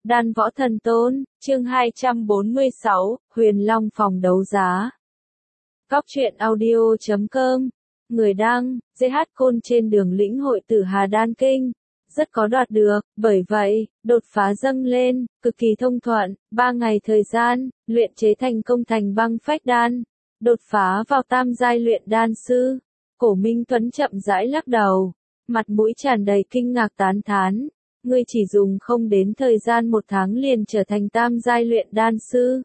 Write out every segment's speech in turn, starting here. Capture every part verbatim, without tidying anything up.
Đan Võ Thần Tôn, chương hai trăm bốn mươi sáu, Huyền Long phòng đấu giá. Góc truyện audio chấm com, người đăng, giê hát Côn trên đường lĩnh hội tử Hà Đan Kinh. Rất có đoạt được, bởi vậy, đột phá dâng lên, cực kỳ thông thuận, ba ngày thời gian, luyện chế thành công thành băng phách đan. Đột phá vào tam giai luyện đan sư. Cổ Minh Tuấn chậm rãi lắc đầu, mặt mũi tràn đầy kinh ngạc tán thán. Ngươi chỉ dùng không đến thời gian một tháng liền trở thành tam giai luyện đan sư.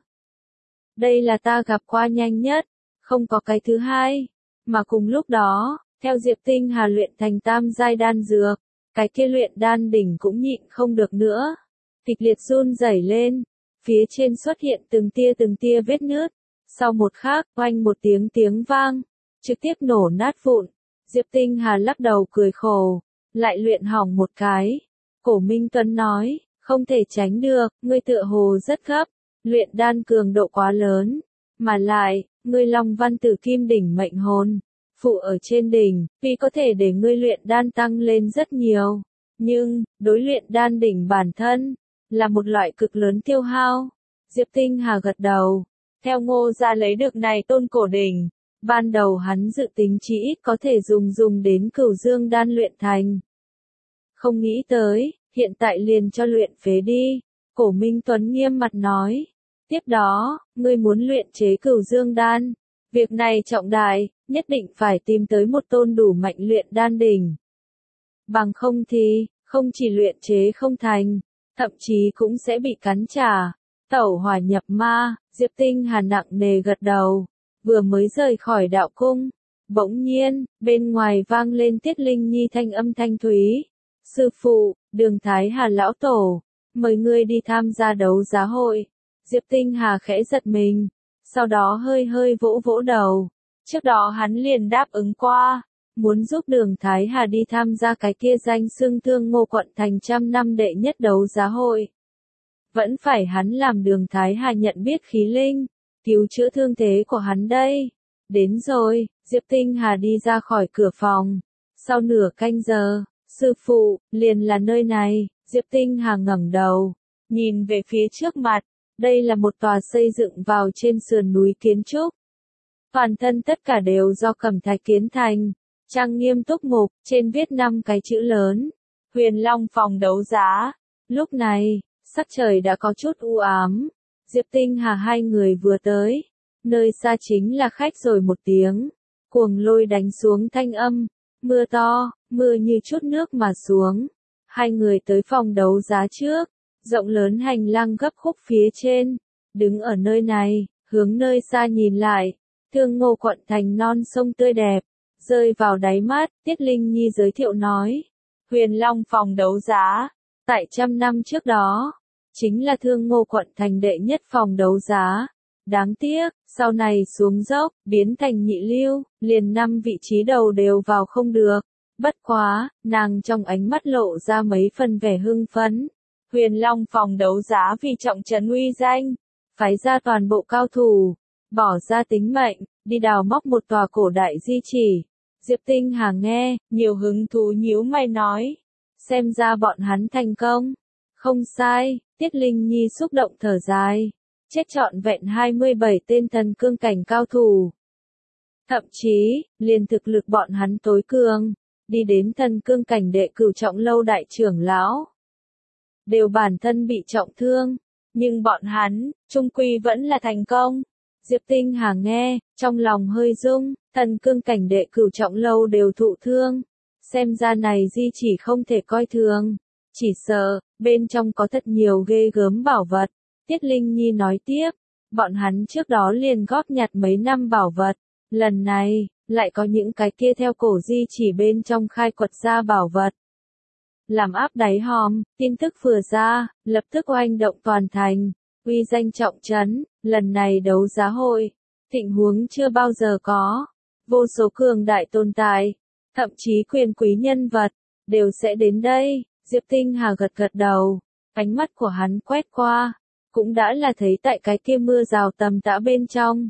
Đây là ta gặp qua nhanh nhất, không có cái thứ hai. Mà cùng lúc đó, theo Diệp Tinh Hà luyện thành tam giai đan dược, cái kia luyện đan đỉnh cũng nhịn không được nữa. Kịch liệt run rẩy lên, phía trên xuất hiện từng tia từng tia vết nứt. Sau một khắc, oanh một tiếng tiếng vang, trực tiếp nổ nát vụn. Diệp Tinh Hà lắc đầu cười khổ, lại luyện hỏng một cái. Cổ Minh Tuấn nói, không thể tránh được, ngươi tựa hồ rất gấp, luyện đan cường độ quá lớn, mà lại, ngươi Long Văn Tử Kim đỉnh mệnh hồn, phụ ở trên đỉnh, vì có thể để ngươi luyện đan tăng lên rất nhiều, nhưng, đối luyện đan đỉnh bản thân, là một loại cực lớn tiêu hao. Diệp Tinh Hà gật đầu, theo Ngô gia lấy được này tôn cổ đỉnh, ban đầu hắn dự tính chỉ ít có thể dùng dùng đến Cửu Dương đan luyện thành. Không nghĩ tới, hiện tại liền cho luyện phế đi. Cổ Minh Tuấn nghiêm mặt nói. Tiếp đó, ngươi muốn luyện chế Cửu Dương đan. Việc này trọng đại, nhất định phải tìm tới một tôn đủ mạnh luyện đan đỉnh. Bằng không thì, không chỉ luyện chế không thành, thậm chí cũng sẽ bị cắn trả. Tẩu hỏa nhập ma, Diệp Tinh Hà nặng nề gật đầu. Vừa mới rời khỏi đạo cung. Bỗng nhiên, bên ngoài vang lên Tiết Linh Nhi thanh âm thanh thúy. Sư phụ, Đường Thái Hà lão tổ, mời ngươi đi tham gia đấu giá hội. Diệp Tinh Hà khẽ giật mình, sau đó hơi hơi vỗ vỗ đầu. Trước đó hắn liền đáp ứng qua, muốn giúp Đường Thái Hà đi tham gia cái kia danh xưng Thương Ngô quận thành trăm năm đệ nhất đấu giá hội. Vẫn phải hắn làm Đường Thái Hà nhận biết khí linh, cứu chữa thương thế của hắn đây. Đến rồi, Diệp Tinh Hà đi ra khỏi cửa phòng. Sau nửa canh giờ, sư phụ, liền là nơi này. Diệp Tinh Hà ngẩng đầu, nhìn về phía trước mặt. Đây là một tòa xây dựng vào trên sườn núi kiến trúc. Toàn thân tất cả đều do cẩm thạch kiến thành. Trang nghiêm túc mục, trên viết năm cái chữ lớn. Huyền Long phòng đấu giá. Lúc này, sắc trời đã có chút u ám. Diệp Tinh Hà hai người vừa tới. Nơi xa chính là khách rồi một tiếng. Cuồng lôi đánh xuống thanh âm. Mưa to, mưa như chút nước mà xuống. Hai người tới phòng đấu giá trước. Rộng lớn hành lang gấp khúc phía trên. Đứng ở nơi này, hướng nơi xa nhìn lại. Thương Ngô quận thành non sông tươi đẹp. Rơi vào đáy mắt, Tiết Linh Nhi giới thiệu nói. Huyền Long phòng đấu giá. Tại trăm năm trước đó, chính là Thương Ngô quận thành đệ nhất phòng đấu giá. Đáng tiếc, sau này xuống dốc, biến thành nhị lưu, liền năm vị trí đầu đều vào không được. Bất quá, nàng trong ánh mắt lộ ra mấy phần vẻ hưng phấn. Huyền Long phòng đấu giá vì trọng trấn uy danh, phái ra toàn bộ cao thủ, bỏ ra tính mệnh, đi đào móc một tòa cổ đại di chỉ. Diệp Tinh Hà nghe, nhiều hứng thú nhíu mày nói. Xem ra bọn hắn thành công. Không sai, Tiết Linh Nhi xúc động thở dài. Chết trọn vẹn hai mươi bảy tên thần cương cảnh cao thủ. Thậm chí, liền thực lực bọn hắn tối cường, đi đến thần cương cảnh đệ cửu trọng lâu đại trưởng lão. Đều bản thân bị trọng thương, nhưng bọn hắn, trung quy vẫn là thành công. Diệp Tinh Hà nghe, trong lòng hơi rung, thần cương cảnh đệ cửu trọng lâu đều thụ thương. Xem ra này di chỉ không thể coi thường. Chỉ sợ, bên trong có thật nhiều ghê gớm bảo vật. Tiết Linh Nhi nói tiếp, bọn hắn trước đó liền góp nhặt mấy năm bảo vật, lần này, lại có những cái kia theo cổ di chỉ bên trong khai quật ra bảo vật. Làm áp đáy hòm, tin tức vừa ra, lập tức oanh động toàn thành, uy danh trọng trấn, lần này đấu giá hội, tình huống chưa bao giờ có, vô số cường đại tồn tại, thậm chí quyền quý nhân vật, đều sẽ đến đây. Diệp Tinh Hà gật gật đầu, ánh mắt của hắn quét qua. Cũng đã là thấy tại cái kia mưa rào tầm tã bên trong.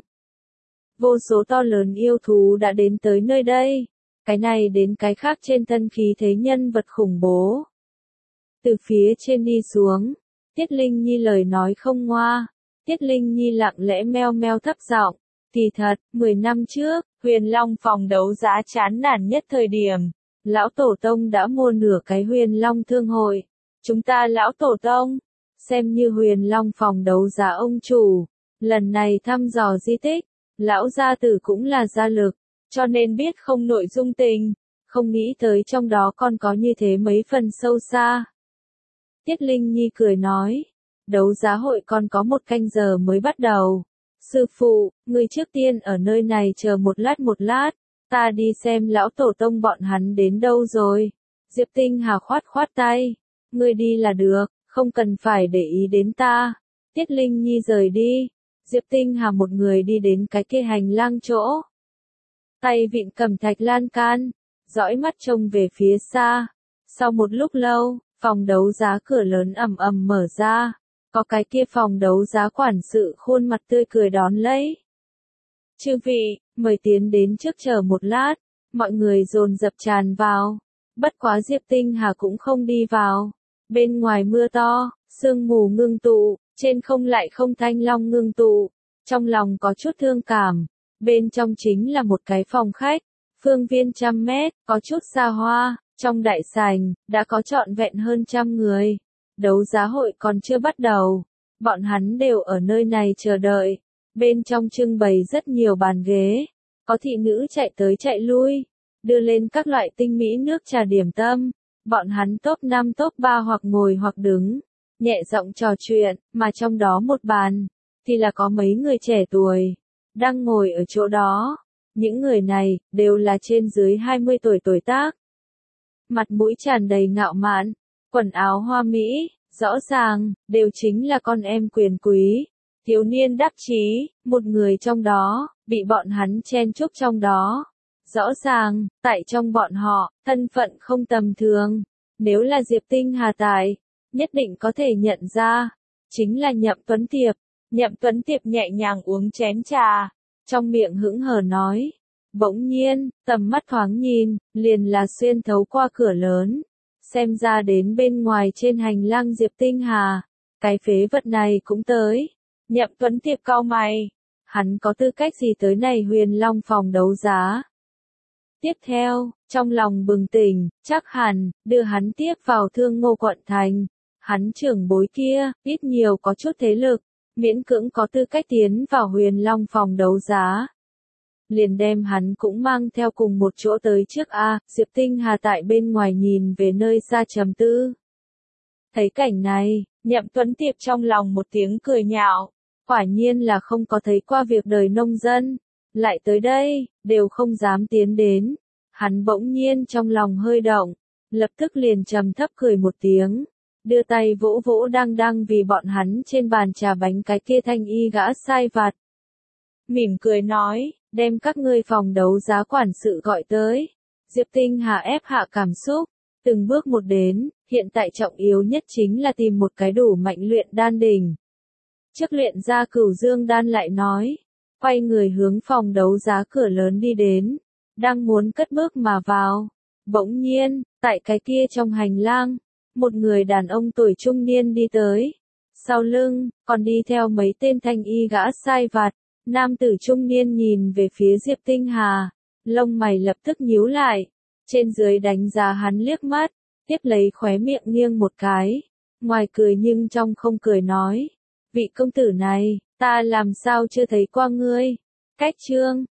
Vô số to lớn yêu thú đã đến tới nơi đây. Cái này đến cái khác trên thân khí thế nhân vật khủng bố. Từ phía trên đi xuống, Tiết Linh Nhi lời nói không ngoa. Tiết Linh Nhi lặng lẽ meo meo thấp giọng. Kỳ thật, mười năm trước, Huyền Long phòng đấu giá chán nản nhất thời điểm. Lão Tổ Tông đã mua nửa cái Huyền Long thương hội. Chúng ta Lão Tổ Tông, xem như Huyền Long phòng đấu giá ông chủ. Lần này thăm dò di tích, Lão gia tử cũng là gia lực, cho nên biết không nội dung tình. Không nghĩ tới trong đó còn có như thế mấy phần sâu xa. Tiết Linh Nhi cười nói, đấu giá hội còn có một canh giờ mới bắt đầu. Sư phụ, người trước tiên ở nơi này chờ một lát một lát, ta đi xem lão tổ tông bọn hắn đến đâu rồi. Diệp Tinh Hà khoát khoát tay, ngươi đi là được, không cần phải để ý đến ta. Tiết Linh Nhi rời đi, Diệp Tinh Hà một người đi đến cái kia hành lang chỗ. Tay vịn cầm thạch lan can, dõi mắt trông về phía xa. Sau một lúc lâu, phòng đấu giá cửa lớn ầm ầm mở ra, có cái kia phòng đấu giá quản sự khuôn mặt tươi cười đón lấy. Chư vị, mời tiến đến trước chờ một lát, mọi người dồn dập tràn vào. Bất quá Diệp Tinh Hà cũng không đi vào. Bên ngoài mưa to, sương mù ngưng tụ, trên không lại không thanh long ngưng tụ. Trong lòng có chút thương cảm, bên trong chính là một cái phòng khách, phương viên trăm mét, có chút xa hoa. Trong đại sảnh, đã có trọn vẹn hơn trăm người. Đấu giá hội còn chưa bắt đầu. Bọn hắn đều ở nơi này chờ đợi. Bên trong trưng bày rất nhiều bàn ghế. Có thị nữ chạy tới chạy lui. Đưa lên các loại tinh mỹ nước trà điểm tâm. Bọn hắn top năm top ba hoặc ngồi hoặc đứng. Nhẹ giọng trò chuyện, mà trong đó một bàn. Thì là có mấy người trẻ tuổi. Đang ngồi ở chỗ đó. Những người này, đều là trên dưới hai mươi tuổi tuổi tác. Mặt mũi tràn đầy ngạo mạn, quần áo hoa mỹ, rõ ràng, đều chính là con em quyền quý, thiếu niên đắc chí, một người trong đó, bị bọn hắn chen chúc trong đó. Rõ ràng, tại trong bọn họ, thân phận không tầm thường, nếu là Diệp Tinh Hà tại, nhất định có thể nhận ra, chính là Nhậm Tuấn Tiệp. Nhậm Tuấn Tiệp nhẹ nhàng uống chén trà, trong miệng hững hờ nói. Bỗng nhiên, tầm mắt thoáng nhìn, liền là xuyên thấu qua cửa lớn. Xem ra đến bên ngoài trên hành lang Diệp Tinh Hà. Cái phế vật này cũng tới. Nhậm Tuấn Tiệp cau mày. Hắn có tư cách gì tới này Huyền Long phòng đấu giá? Tiếp theo, trong lòng bừng tỉnh, chắc hẳn, đưa hắn tiếp vào Thương Ngô quận thành. Hắn trưởng bối kia, ít nhiều có chút thế lực, miễn cưỡng có tư cách tiến vào Huyền Long phòng đấu giá. Liền đem hắn cũng mang theo cùng một chỗ tới trước a. Diệp Tinh Hà tại bên ngoài nhìn về nơi xa trầm tư. Thấy cảnh này, Nhậm Tuấn Tiệp trong lòng một tiếng cười nhạo, quả nhiên là không có thấy qua việc đời nông dân, lại tới đây, đều không dám tiến đến. Hắn bỗng nhiên trong lòng hơi động, lập tức liền trầm thấp cười một tiếng, đưa tay vỗ vỗ đang đang vì bọn hắn trên bàn trà bánh cái kia thanh y gã sai vặt. Mỉm cười nói, đem các ngươi phòng đấu giá quản sự gọi tới. Diệp Tinh Hà ép hạ cảm xúc, từng bước một đến, hiện tại trọng yếu nhất chính là tìm một cái đủ mạnh luyện đan đỉnh. Trước luyện ra Cửu Dương đan lại nói, quay người hướng phòng đấu giá cửa lớn đi đến, đang muốn cất bước mà vào. Bỗng nhiên, tại cái kia trong hành lang, một người đàn ông tuổi trung niên đi tới. Sau lưng, còn đi theo mấy tên thanh y gã sai vặt. Nam tử trung niên nhìn về phía Diệp Tinh Hà, lông mày lập tức nhíu lại, trên dưới đánh giá hắn liếc mắt, tiếp lấy khóe miệng nghiêng một cái, ngoài cười nhưng trong không cười nói, vị công tử này, ta làm sao chưa thấy qua ngươi. Cách chương,